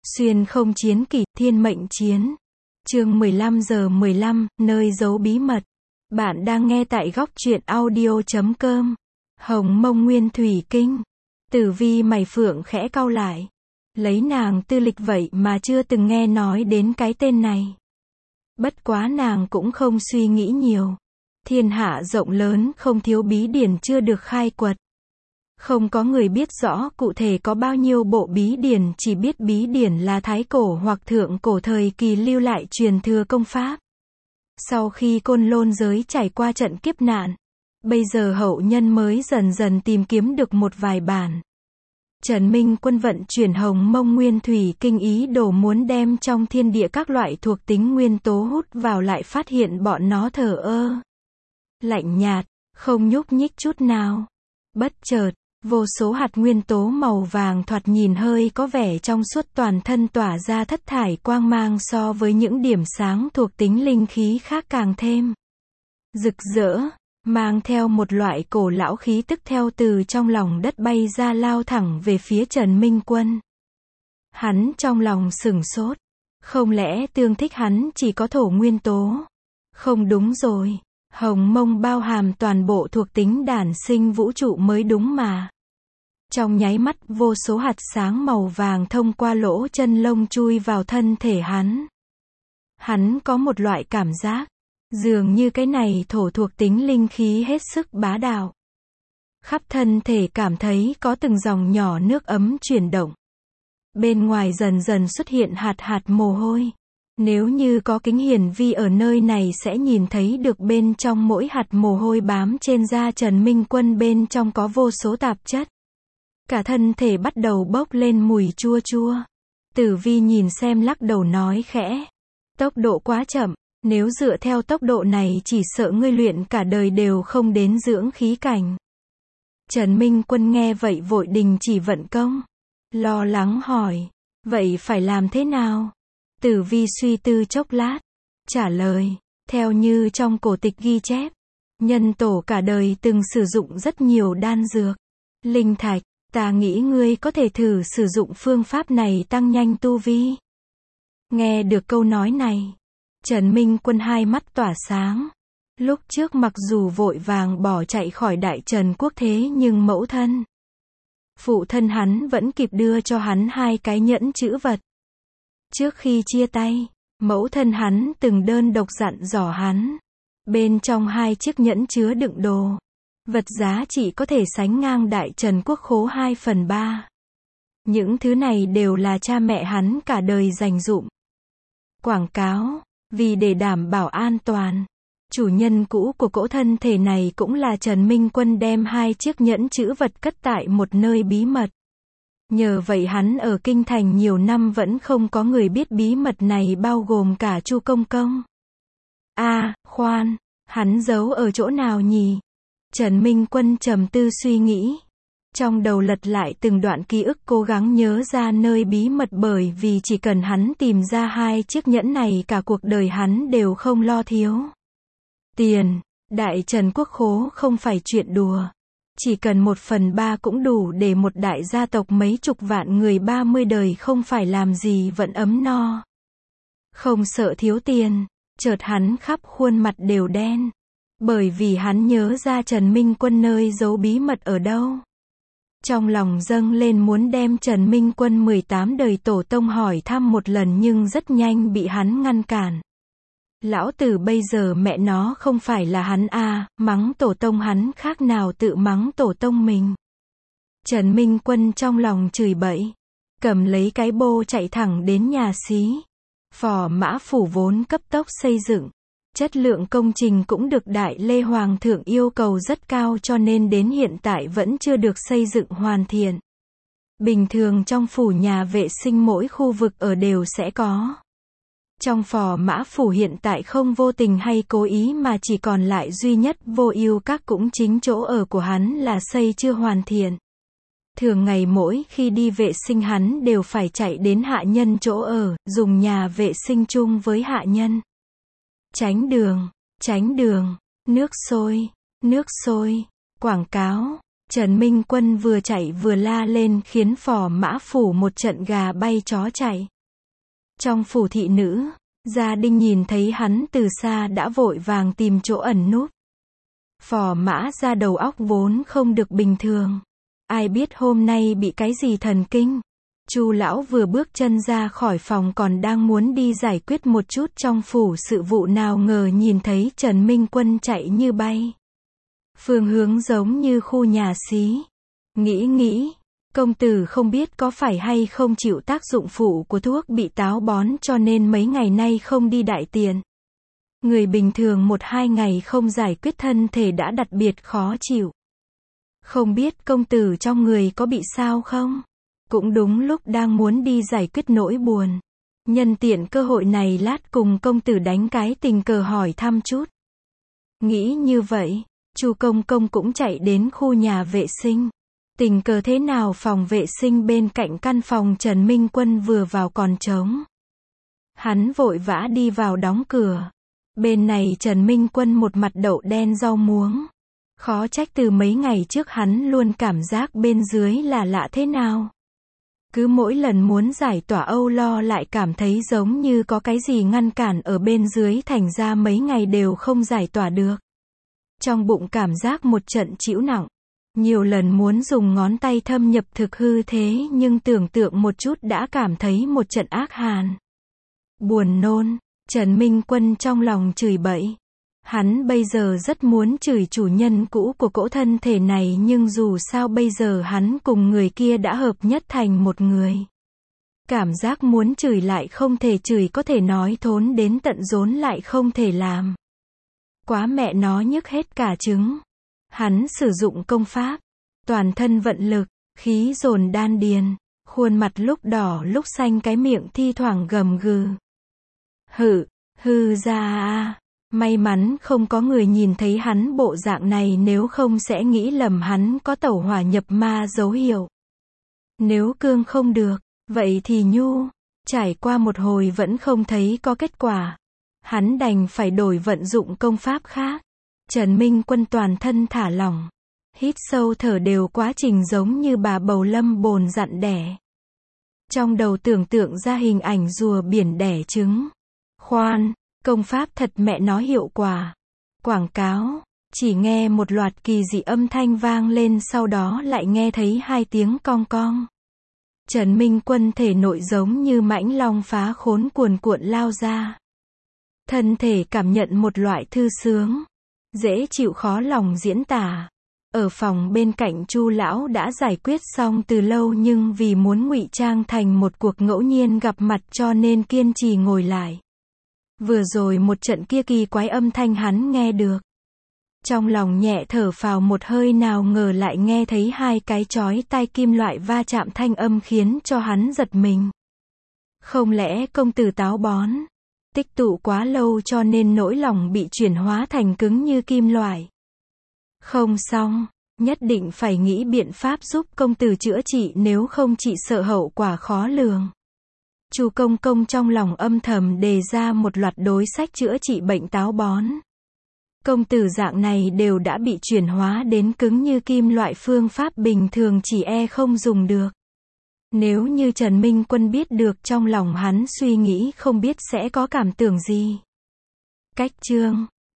Xuyên không chiến kỷ, thiên mệnh chiến. Chương 15:15, nơi giấu bí mật. Bạn đang nghe tại góc truyện audio.com. Hồng Mông Nguyên Thủy Kinh. Tử Vi mày phượng khẽ cau lại. Lấy nàng tư lịch vậy mà chưa từng nghe nói đến cái tên này. Bất quá nàng cũng không suy nghĩ nhiều. Thiên hạ rộng lớn không thiếu bí điển chưa được khai quật. Không có người biết rõ cụ thể có bao nhiêu bộ bí điển, chỉ biết bí điển là thái cổ hoặc thượng cổ thời kỳ lưu lại truyền thừa công pháp. Sau khi Côn Lôn giới trải qua trận kiếp nạn, bây giờ hậu nhân mới dần dần tìm kiếm được một vài bản. Trần Minh Quân vận chuyển Hồng Mông Nguyên Thủy Kinh, ý đồ muốn đem trong thiên địa các loại thuộc tính nguyên tố hút vào, lại phát hiện bọn nó thờ ơ, lạnh nhạt, không nhúc nhích chút nào. Bất chợt, vô số hạt nguyên tố màu vàng thoạt nhìn hơi có vẻ trong suốt toàn thân tỏa ra thất thải quang mang, so với những điểm sáng thuộc tính linh khí khác càng thêm rực rỡ, mang theo một loại cổ lão khí tức, theo từ trong lòng đất bay ra, lao thẳng về phía Trần Minh Quân. Hắn trong lòng sửng sốt, không lẽ tương thích hắn chỉ có thổ nguyên tố? Không đúng rồi, Hồng Mông bao hàm toàn bộ thuộc tính đản sinh vũ trụ mới đúng mà. Trong nháy mắt, vô số hạt sáng màu vàng thông qua lỗ chân lông chui vào thân thể hắn. Hắn có một loại cảm giác, dường như cái này thổ thuộc tính linh khí hết sức bá đạo. Khắp thân thể cảm thấy có từng dòng nhỏ nước ấm chuyển động. Bên ngoài dần dần xuất hiện hạt hạt mồ hôi. Nếu như có kính hiển vi ở nơi này sẽ nhìn thấy được bên trong mỗi hạt mồ hôi bám trên da Trần Minh Quân, bên trong có vô số tạp chất. Cả thân thể bắt đầu bốc lên mùi chua chua. Tử Vi nhìn xem lắc đầu nói khẽ. Tốc độ quá chậm, nếu dựa theo tốc độ này chỉ sợ ngươi luyện cả đời đều không đến dưỡng khí cảnh. Trần Minh Quân nghe vậy vội đình chỉ vận công. Lo lắng hỏi, vậy phải làm thế nào? Tử Vi suy tư chốc lát, trả lời, theo như trong cổ tịch ghi chép, nhân tổ cả đời từng sử dụng rất nhiều đan dược, linh thạch, ta nghĩ ngươi có thể thử sử dụng phương pháp này tăng nhanh tu vi. Nghe được câu nói này, Trần Minh Quân hai mắt tỏa sáng. Lúc trước mặc dù vội vàng bỏ chạy khỏi Đại Trần quốc, thế nhưng mẫu thân, phụ thân hắn vẫn kịp đưa cho hắn hai cái nhẫn chữ vật. Trước khi chia tay, mẫu thân hắn từng đơn độc dặn dò hắn, bên trong hai chiếc nhẫn chứa đựng đồ vật giá trị có thể sánh ngang Đại Trần quốc khố 2/3. Những thứ này đều là cha mẹ hắn cả đời dành dụm. Quảng cáo, vì để đảm bảo an toàn, chủ nhân cũ của cỗ thân thể này cũng là Trần Minh Quân đem hai chiếc nhẫn chữ vật cất tại một nơi bí mật. Nhờ vậy hắn ở kinh thành nhiều năm vẫn không có người biết bí mật này, bao gồm cả Chu Công Công. Khoan, hắn giấu ở chỗ nào nhỉ? Trần Minh Quân trầm tư suy nghĩ. Trong đầu lật lại từng đoạn ký ức, cố gắng nhớ ra nơi bí mật, bởi vì chỉ cần hắn tìm ra hai chiếc nhẫn này, cả cuộc đời hắn đều không lo thiếu tiền. Đại Trần quốc khố không phải chuyện đùa. Chỉ cần 1/3 cũng đủ để một đại gia tộc mấy chục vạn người 30 đời không phải làm gì vẫn ấm no. Không sợ thiếu tiền, chợt hắn khắp khuôn mặt đều đen. Bởi vì hắn nhớ ra Trần Minh Quân nơi giấu bí mật ở đâu. Trong lòng dâng lên muốn đem Trần Minh Quân 18 đời tổ tông hỏi thăm một lần, nhưng rất nhanh bị hắn ngăn cản. Lão tử bây giờ mẹ nó không phải là hắn mắng tổ tông hắn khác nào tự mắng tổ tông mình. Trần Minh Quân trong lòng chửi bậy, cầm lấy cái bô chạy thẳng đến nhà xí. Phò Mã Phủ vốn cấp tốc xây dựng, chất lượng công trình cũng được Đại Lê Hoàng thượng yêu cầu rất cao, cho nên đến hiện tại vẫn chưa được xây dựng hoàn thiện. Bình thường trong phủ nhà vệ sinh mỗi khu vực ở đều sẽ có. Trong Phò Mã Phủ hiện tại không vô tình hay cố ý mà chỉ còn lại duy nhất Vô Ưu Các, cũng chính chỗ ở của hắn là xây chưa hoàn thiện. Thường ngày mỗi khi đi vệ sinh hắn đều phải chạy đến hạ nhân chỗ ở, dùng nhà vệ sinh chung với hạ nhân. Tránh đường, nước sôi, quảng cáo. Trần Minh Quân vừa chạy vừa la lên khiến Phò Mã Phủ một trận gà bay chó chạy. Trong phủ thị nữ, gia đình nhìn thấy hắn từ xa đã vội vàng tìm chỗ ẩn núp. Phò Mã Ra đầu óc vốn không được bình thường. Ai biết hôm nay bị cái gì thần kinh. Chu lão vừa bước chân ra khỏi phòng còn đang muốn đi giải quyết một chút trong phủ sự vụ nào ngờ nhìn thấy Trần Minh Quân chạy như bay. Phương hướng giống như khu nhà xí. Nghĩ, công tử không biết có phải hay không chịu tác dụng phụ của thuốc bị táo bón cho nên mấy ngày nay không đi đại tiện. Người bình thường 1-2 ngày không giải quyết thân thể đã đặc biệt khó chịu. Không biết công tử trong người có bị sao không? Cũng đúng lúc đang muốn đi giải quyết nỗi buồn. Nhân tiện cơ hội này lát cùng công tử đánh cái tình cờ hỏi thăm chút. Nghĩ như vậy, Chu Công Công cũng chạy đến khu nhà vệ sinh. Tình cờ thế nào phòng vệ sinh bên cạnh căn phòng Trần Minh Quân vừa vào còn trống. Hắn vội vã đi vào đóng cửa. Bên này Trần Minh Quân một mặt đậu đen rau muống. Khó trách từ mấy ngày trước hắn luôn cảm giác bên dưới là lạ thế nào. Cứ mỗi lần muốn giải tỏa âu lo lại cảm thấy giống như có cái gì ngăn cản ở bên dưới thành ra mấy ngày đều không giải tỏa được. Trong bụng cảm giác một trận chịu nặng. Nhiều lần muốn dùng ngón tay thâm nhập thực hư thế nhưng tưởng tượng một chút đã cảm thấy một trận ác hàn. Buồn nôn, Trần Minh Quân trong lòng chửi bậy. Hắn bây giờ rất muốn chửi chủ nhân cũ của cỗ thân thể này nhưng dù sao bây giờ hắn cùng người kia đã hợp nhất thành một người. Cảm giác muốn chửi lại không thể chửi có thể nói thốn đến tận rốn lại không thể làm. Quá mẹ nó nhức hết cả trứng. Hắn sử dụng công pháp, toàn thân vận lực, khí dồn đan điền, khuôn mặt lúc đỏ lúc xanh cái miệng thi thoảng gầm gừ. Hư ra à. May mắn không có người nhìn thấy hắn bộ dạng này nếu không sẽ nghĩ lầm hắn có tẩu hỏa nhập ma dấu hiệu. Nếu cương không được, vậy thì nhu. Trải qua một hồi vẫn không thấy có kết quả. Hắn đành phải đổi vận dụng công pháp khác. Trần Minh Quân toàn thân thả lỏng. Hít sâu thở đều quá trình giống như bà bầu lâm bồn dặn đẻ. Trong đầu tưởng tượng ra hình ảnh rùa biển đẻ trứng. Khoan, công pháp thật mẹ nó hiệu quả. Quảng cáo, chỉ nghe một loạt kỳ dị âm thanh vang lên sau đó lại nghe thấy 2 tiếng cong cong. Trần Minh Quân thể nội giống như mãnh long phá khốn cuồn cuộn lao ra. Thân thể cảm nhận một loại thư sướng. Dễ chịu khó lòng diễn tả. Ở phòng bên cạnh Chu lão đã giải quyết xong từ lâu nhưng vì muốn ngụy trang thành một cuộc ngẫu nhiên gặp mặt cho nên kiên trì ngồi lại. Vừa rồi một trận kia kỳ quái âm thanh hắn nghe được. Trong lòng nhẹ thở phào một hơi nào ngờ lại nghe thấy 2 cái chói tai kim loại va chạm thanh âm khiến cho hắn giật mình. Không lẽ công tử táo bón? Tích tụ quá lâu cho nên nỗi lòng bị chuyển hóa thành cứng như kim loại. Không xong, nhất định phải nghĩ biện pháp giúp công tử chữa trị nếu không chỉ sợ hậu quả khó lường. Chu Công Công trong lòng âm thầm đề ra một loạt đối sách chữa trị bệnh táo bón. Công tử dạng này đều đã bị chuyển hóa đến cứng như kim loại phương pháp bình thường chỉ không dùng được. Nếu như Trần Minh Quân biết được trong lòng hắn suy nghĩ không biết sẽ có cảm tưởng gì. Cách chương